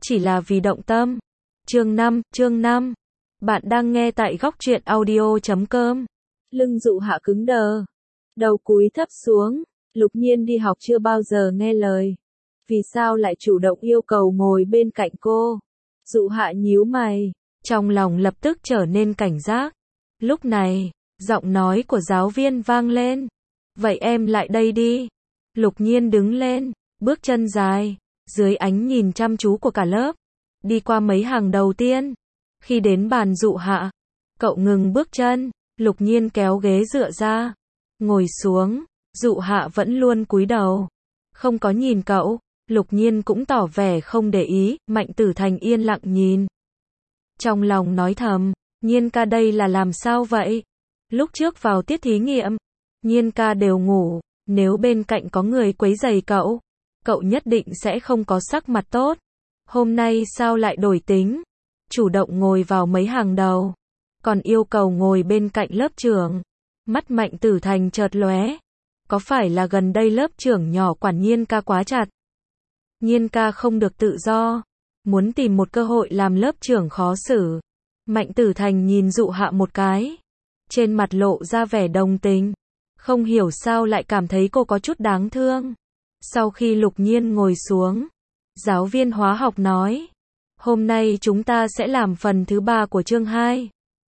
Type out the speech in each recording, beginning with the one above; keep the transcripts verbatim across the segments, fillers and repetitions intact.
chỉ là vì động tâm. Chương năm, chương năm. Bạn đang nghe tại góc truyện audio chấm com. Lưng Dụ Hạ cứng đờ. Đầu cúi thấp xuống, Lục Nhiên đi học chưa bao giờ nghe lời. Vì sao lại chủ động yêu cầu ngồi bên cạnh cô? Dụ Hạ nhíu mày, trong lòng lập tức trở nên cảnh giác. Lúc này, giọng nói của giáo viên vang lên. Vậy em lại đây đi. Lục Nhiên đứng lên, bước chân dài, dưới ánh nhìn chăm chú của cả lớp. Đi qua mấy hàng đầu tiên. Khi đến bàn Dụ Hạ, cậu ngừng bước chân, Lục Nhiên kéo ghế dựa ra, ngồi xuống. Dụ Hạ vẫn luôn cúi đầu, không có nhìn cậu. Lục Nhiên cũng tỏ vẻ không để ý. Mạnh Tử Thành yên lặng nhìn, trong lòng nói thầm, Nhiên ca đây là làm sao vậy? Lúc trước vào tiết thí nghiệm, Nhiên ca đều ngủ, nếu bên cạnh có người quấy rầy cậu, cậu nhất định sẽ không có sắc mặt tốt. Hôm nay sao lại đổi tính, chủ động ngồi vào mấy hàng đầu, còn yêu cầu ngồi bên cạnh lớp trưởng. Mắt Mạnh Tử Thành chợt lóe, có phải là gần đây lớp trưởng nhỏ quản Nhiên ca quá chặt? Nhiên ca không được tự do, muốn tìm một cơ hội làm lớp trưởng khó xử. Mạnh Tử Thành nhìn Dụ Hạ một cái, trên mặt lộ ra vẻ đồng tình, không hiểu sao lại cảm thấy cô có chút đáng thương. Sau khi Lục Nhiên ngồi xuống, giáo viên hóa học nói, hôm nay chúng ta sẽ làm phần thứ ba của chương hai.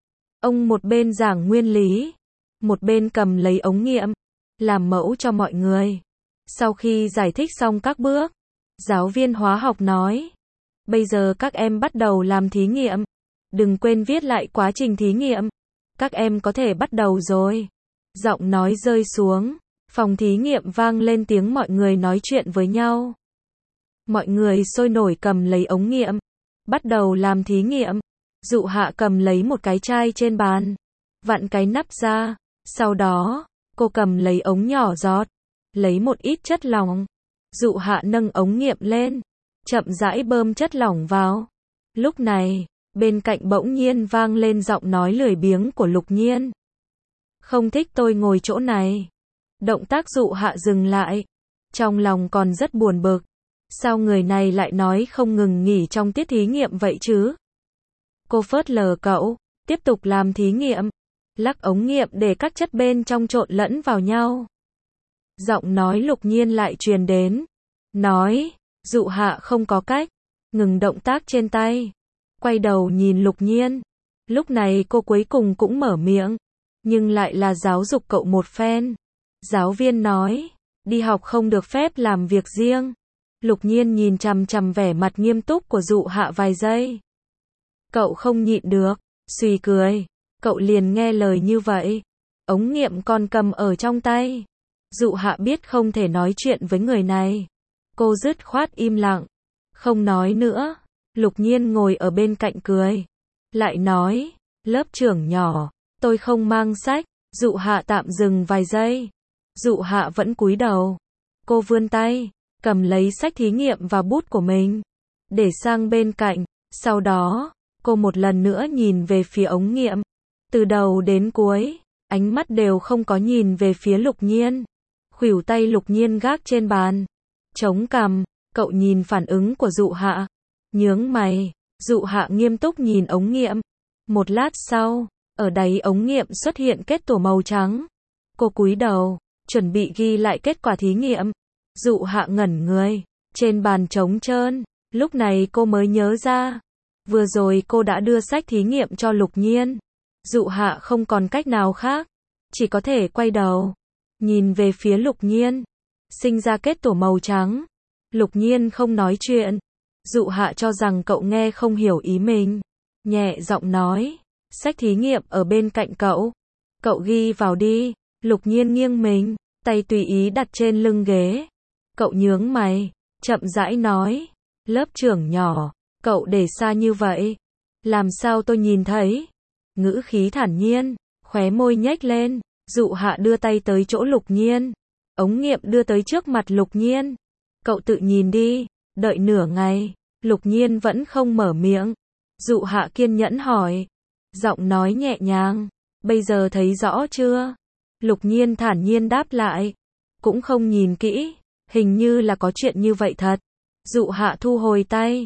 Ông một bên giảng nguyên lý, một bên cầm lấy ống nghiệm, làm mẫu cho mọi người. Sau khi giải thích xong các bước, giáo viên hóa học nói, bây giờ các em bắt đầu làm thí nghiệm. Đừng quên viết lại quá trình thí nghiệm. Các em có thể bắt đầu rồi. Giọng nói rơi xuống, phòng thí nghiệm vang lên tiếng mọi người nói chuyện với nhau. Mọi người sôi nổi cầm lấy ống nghiệm, bắt đầu làm thí nghiệm. Dụ Hạ cầm lấy một cái chai trên bàn, vặn cái nắp ra, sau đó, cô cầm lấy ống nhỏ giọt, lấy một ít chất lỏng. Dụ Hạ nâng ống nghiệm lên, chậm rãi bơm chất lỏng vào. Lúc này, bên cạnh bỗng nhiên vang lên giọng nói lười biếng của Lục Nhiên. Không thích tôi ngồi chỗ này. Động tác Dụ Hạ dừng lại, trong lòng còn rất buồn bực. Sao người này lại nói không ngừng nghỉ trong tiết thí nghiệm vậy chứ? Cô phớt lờ cậu, tiếp tục làm thí nghiệm, lắc ống nghiệm để các chất bên trong trộn lẫn vào nhau. Giọng nói Lục Nhiên lại truyền đến, nói, Dụ Hạ không có cách, ngừng động tác trên tay, quay đầu nhìn Lục Nhiên. Lúc này cô cuối cùng cũng mở miệng, nhưng lại là giáo dục cậu một phen. Giáo viên nói, đi học không được phép làm việc riêng. Lục Nhiên nhìn chằm chằm vẻ mặt nghiêm túc của Dụ Hạ vài giây. Cậu không nhịn được, suy cười, cậu liền nghe lời như vậy. Ống nghiệm còn cầm ở trong tay. Dụ Hạ biết không thể nói chuyện với người này. Cô dứt khoát im lặng, không nói nữa. Lục Nhiên ngồi ở bên cạnh cười, lại nói, lớp trưởng nhỏ, tôi không mang sách. Dụ Hạ tạm dừng vài giây. Dụ Hạ vẫn cúi đầu. Cô vươn tay, cầm lấy sách thí nghiệm và bút của mình, để sang bên cạnh. Sau đó, cô một lần nữa nhìn về phía ống nghiệm. Từ đầu đến cuối, ánh mắt đều không có nhìn về phía Lục Nhiên. Khuỷu tay Lục Nhiên gác trên bàn, chống cằm, cậu nhìn phản ứng của Dụ Hạ, nhướng mày. Dụ Hạ nghiêm túc nhìn ống nghiệm. Một lát sau, ở đáy ống nghiệm xuất hiện kết tủa màu trắng. Cô cúi đầu, chuẩn bị ghi lại kết quả thí nghiệm. Dụ Hạ ngẩn người, trên bàn trống trơn. Lúc này cô mới nhớ ra, vừa rồi cô đã đưa sách thí nghiệm cho Lục Nhiên. Dụ Hạ không còn cách nào khác, chỉ có thể quay đầu, nhìn về phía Lục Nhiên. Sinh ra kết tủa màu trắng. Lục Nhiên không nói chuyện. Dụ Hạ cho rằng cậu nghe không hiểu ý mình, nhẹ giọng nói, sách thí nghiệm ở bên cạnh cậu, cậu ghi vào đi. Lục Nhiên nghiêng mình, tay tùy ý đặt trên lưng ghế. Cậu nhướng mày, chậm rãi nói, lớp trưởng nhỏ, cậu để xa như vậy, làm sao tôi nhìn thấy? Ngữ khí thản nhiên, khóe môi nhếch lên. Dụ Hạ đưa tay tới chỗ Lục Nhiên, ống nghiệm đưa tới trước mặt Lục Nhiên. Cậu tự nhìn đi. Đợi nửa ngày, Lục Nhiên vẫn không mở miệng. Dụ Hạ kiên nhẫn hỏi, giọng nói nhẹ nhàng, bây giờ thấy rõ chưa? Lục Nhiên thản nhiên đáp lại, cũng không nhìn kỹ, hình như là có chuyện như vậy thật. Dụ Hạ thu hồi tay,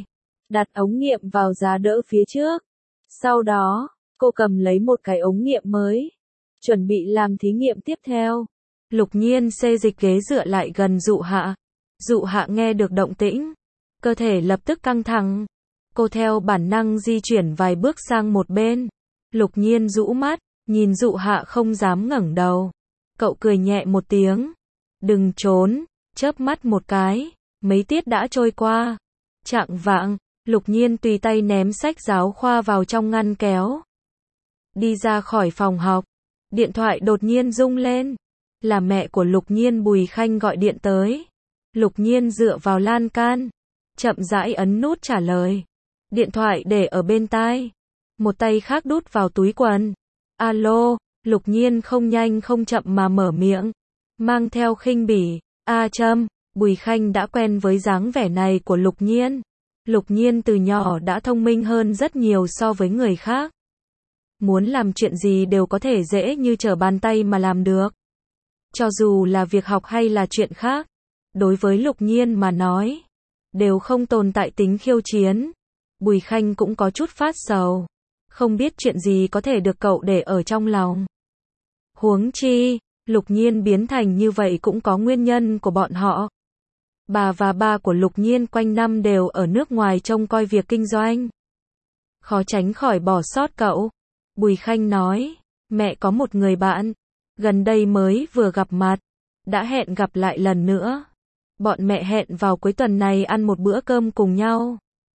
đặt ống nghiệm vào giá đỡ phía trước. Sau đó, cô cầm lấy một cái ống nghiệm mới, chuẩn bị làm thí nghiệm tiếp theo. Lục Nhiên xê dịch ghế dựa lại gần Dụ Hạ. Dụ Hạ nghe được động tĩnh, cơ thể lập tức căng thẳng. Cô theo bản năng di chuyển vài bước sang một bên. Lục Nhiên rũ mắt, nhìn Dụ Hạ không dám ngẩng đầu. Cậu cười nhẹ một tiếng. Đừng trốn, chớp mắt một cái, mấy tiết đã trôi qua. Chạng vạng, Lục Nhiên tùy tay ném sách giáo khoa vào trong ngăn kéo. Đi ra khỏi phòng học, điện thoại đột nhiên rung lên. Là mẹ của Lục Nhiên, Bùi Khanh gọi điện tới. Lục Nhiên dựa vào lan can, chậm rãi ấn nút trả lời. Điện thoại để ở bên tai, một tay khác đút vào túi quần. Alo, Lục Nhiên không nhanh không chậm mà mở miệng, mang theo khinh bỉ. A Trâm, Bùi Khanh đã quen với dáng vẻ này của Lục Nhiên. Lục Nhiên từ nhỏ đã thông minh hơn rất nhiều so với người khác. Muốn làm chuyện gì đều có thể dễ như trở bàn tay mà làm được. Cho dù là việc học hay là chuyện khác, đối với Lục Nhiên mà nói, đều không tồn tại tính khiêu chiến. Bùi Khanh cũng có chút phát sầu, không biết chuyện gì có thể được cậu để ở trong lòng. Huống chi, Lục Nhiên biến thành như vậy cũng có nguyên nhân của bọn họ. Bà và ba của Lục Nhiên quanh năm đều ở nước ngoài trông coi việc kinh doanh. Khó tránh khỏi bỏ sót cậu. Bùi Khanh nói, mẹ có một người bạn, gần đây mới vừa gặp mặt, đã hẹn gặp lại lần nữa. Bọn mẹ hẹn vào cuối tuần này ăn một bữa cơm cùng nhau.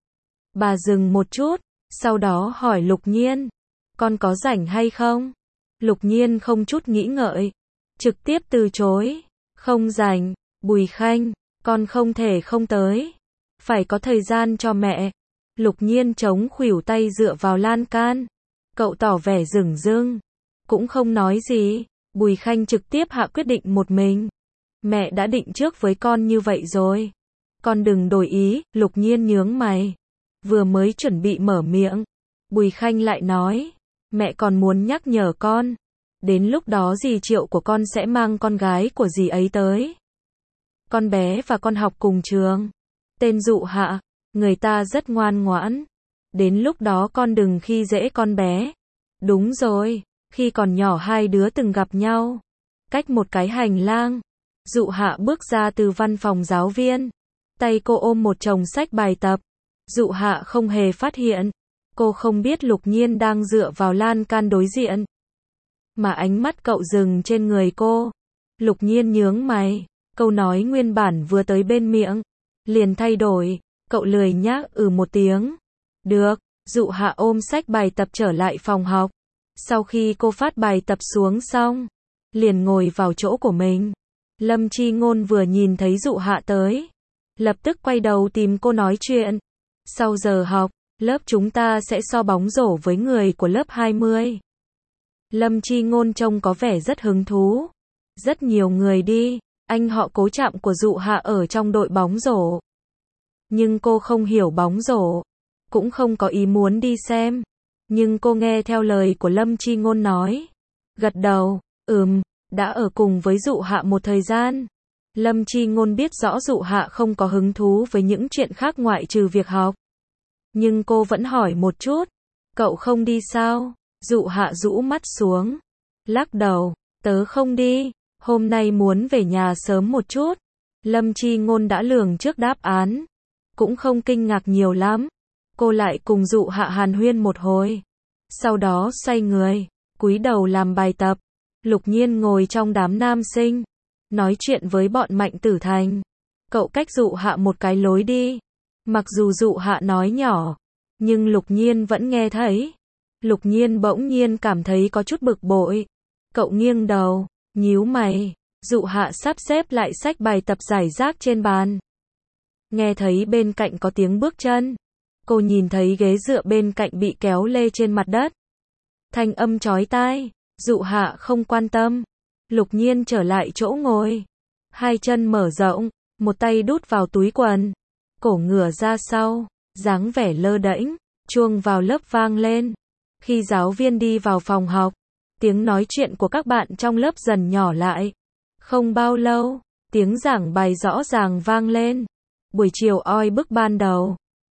Bà dừng một chút, sau đó hỏi Lục Nhiên, con có rảnh hay không? Lục Nhiên không chút nghĩ ngợi, trực tiếp từ chối, không rảnh. Bùi Khanh, con không thể không tới, phải có thời gian cho mẹ. Lục Nhiên chống khuỷu tay dựa vào lan can, cậu tỏ vẻ dửng dưng, cũng không nói gì. Bùi Khanh trực tiếp hạ quyết định một mình. Mẹ đã định trước với con như vậy rồi, con đừng đổi ý. Lục Nhiên nhướng mày, vừa mới chuẩn bị mở miệng, Bùi Khanh lại nói, mẹ còn muốn nhắc nhở con, đến lúc đó dì Triệu của con sẽ mang con gái của dì ấy tới. Con bé và con học cùng trường, tên Dụ Hạ, người ta rất ngoan ngoãn. Đến lúc đó con đừng khi dễ con bé. Đúng rồi, khi còn nhỏ hai đứa từng gặp nhau, cách một cái hành lang. Dụ Hạ bước ra từ văn phòng giáo viên, tay cô ôm một chồng sách bài tập. Dụ Hạ không hề phát hiện, cô không biết Lục Nhiên đang dựa vào lan can đối diện, mà ánh mắt cậu dừng trên người cô. Lục Nhiên nhướng mày, câu nói nguyên bản vừa tới bên miệng, liền thay đổi. Cậu lười nhác ừ một tiếng. Được. Dụ Hạ ôm sách bài tập trở lại phòng học. Sau khi cô phát bài tập xuống xong, liền ngồi vào chỗ của mình. Lâm Chi Ngôn vừa nhìn thấy Dụ Hạ tới, lập tức quay đầu tìm cô nói chuyện. Sau giờ học, lớp chúng ta sẽ so bóng rổ với người của lớp hai mươi. Lâm Chi Ngôn trông có vẻ rất hứng thú. Rất nhiều người đi, anh họ Cố Trạm của Dụ Hạ ở trong đội bóng rổ. Nhưng cô không hiểu bóng rổ, cũng không có ý muốn đi xem. Nhưng cô nghe theo lời của Lâm Chi Ngôn nói, gật đầu, ừm, đã ở cùng với Dụ Hạ một thời gian. Lâm Chi Ngôn biết rõ Dụ Hạ không có hứng thú với những chuyện khác ngoại trừ việc học. Nhưng cô vẫn hỏi một chút, cậu không đi sao? Dụ Hạ rũ mắt xuống, lắc đầu, tớ không đi, hôm nay muốn về nhà sớm một chút. Lâm Chi Ngôn đã lường trước đáp án, cũng không kinh ngạc nhiều lắm. Cô lại cùng Dụ Hạ hàn huyên một hồi, sau đó xoay người, cúi đầu làm bài tập. Lục Nhiên ngồi trong đám nam sinh, nói chuyện với bọn Mạnh Tử Thành. Cậu cách Dụ Hạ một cái lối đi. Mặc dù Dụ Hạ nói nhỏ, nhưng Lục Nhiên vẫn nghe thấy. Lục Nhiên bỗng nhiên cảm thấy có chút bực bội. Cậu nghiêng đầu, nhíu mày. Dụ Hạ sắp xếp lại sách bài tập rải rác trên bàn. Nghe thấy bên cạnh có tiếng bước chân. Cô nhìn thấy ghế dựa bên cạnh bị kéo lê trên mặt đất. Thanh âm chói tai. Dụ Hạ không quan tâm. Lục Nhiên trở lại chỗ ngồi. Hai chân mở rộng, một tay đút vào túi quần. Cổ ngửa ra sau, dáng vẻ lơ đễnh. Chuông vào lớp vang lên. Khi giáo viên đi vào phòng học, tiếng nói chuyện của các bạn trong lớp dần nhỏ lại. Không bao lâu, tiếng giảng bài rõ ràng vang lên. Buổi chiều oi bức ban đầu.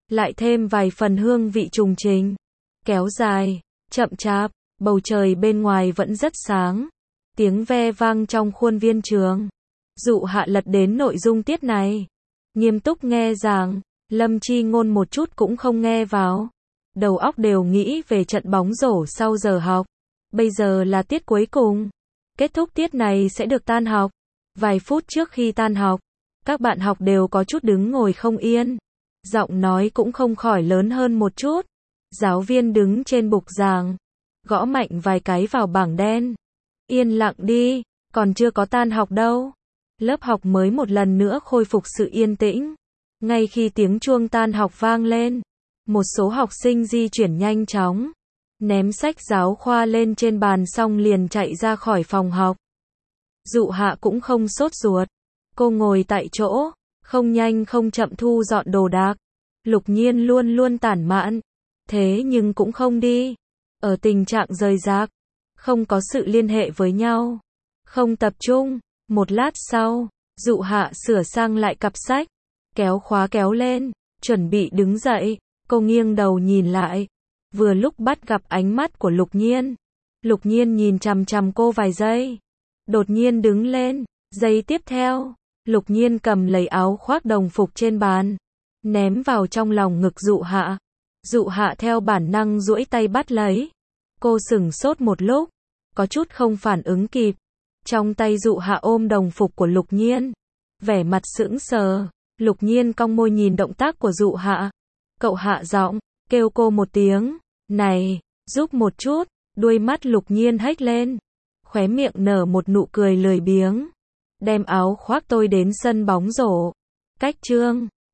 lại thêm vài phần hương vị trùng trình, kéo dài, chậm chạp, bầu trời bên ngoài vẫn rất sáng. Tiếng ve vang trong khuôn viên trường. Dụ Hạ lật đến nội dung tiết này, nghiêm túc nghe giảng, Lâm Chi Ngôn một chút cũng không nghe vào. Đầu óc đều nghĩ về trận bóng rổ sau giờ học. Bây giờ là tiết cuối cùng. Kết thúc tiết này sẽ được tan học. Vài phút trước khi tan học, các bạn học đều có chút đứng ngồi không yên. Giọng nói cũng không khỏi lớn hơn một chút. Giáo viên đứng trên bục giảng, gõ mạnh vài cái vào bảng đen. Yên lặng đi, còn chưa có tan học đâu. Lớp học mới một lần nữa khôi phục sự yên tĩnh. Ngay khi tiếng chuông tan học vang lên, một số học sinh di chuyển nhanh chóng, ném sách giáo khoa lên trên bàn xong liền chạy ra khỏi phòng học. Dụ Hạ cũng không sốt ruột. Cô ngồi tại chỗ, không nhanh không chậm thu dọn đồ đạc. Lục Nhiên luôn luôn tản mạn, thế nhưng cũng không đi. Ở tình trạng rời rạc, không có sự liên hệ với nhau, không tập trung. Một lát sau, Dụ Hạ sửa sang lại cặp sách, kéo khóa kéo lên, chuẩn bị đứng dậy. Cô nghiêng đầu nhìn lại, vừa lúc bắt gặp ánh mắt của Lục Nhiên. Lục Nhiên nhìn chằm chằm cô vài giây, đột nhiên đứng lên. Giây tiếp theo, Lục Nhiên cầm lấy áo khoác đồng phục trên bàn, ném vào trong lòng ngực Dụ Hạ. Dụ Hạ theo bản năng duỗi tay bắt lấy. Cô sửng sốt một lúc, có chút không phản ứng kịp. Trong tay Dụ Hạ ôm đồng phục của Lục Nhiên, vẻ mặt sững sờ. Lục Nhiên cong môi nhìn động tác của Dụ Hạ. Cậu hạ giọng, kêu cô một tiếng, này, giúp một chút. Đuôi mắt Lục Nhiên hếch lên, khóe miệng nở một nụ cười lười biếng. Đem áo khoác tôi đến sân bóng rổ. Cách chương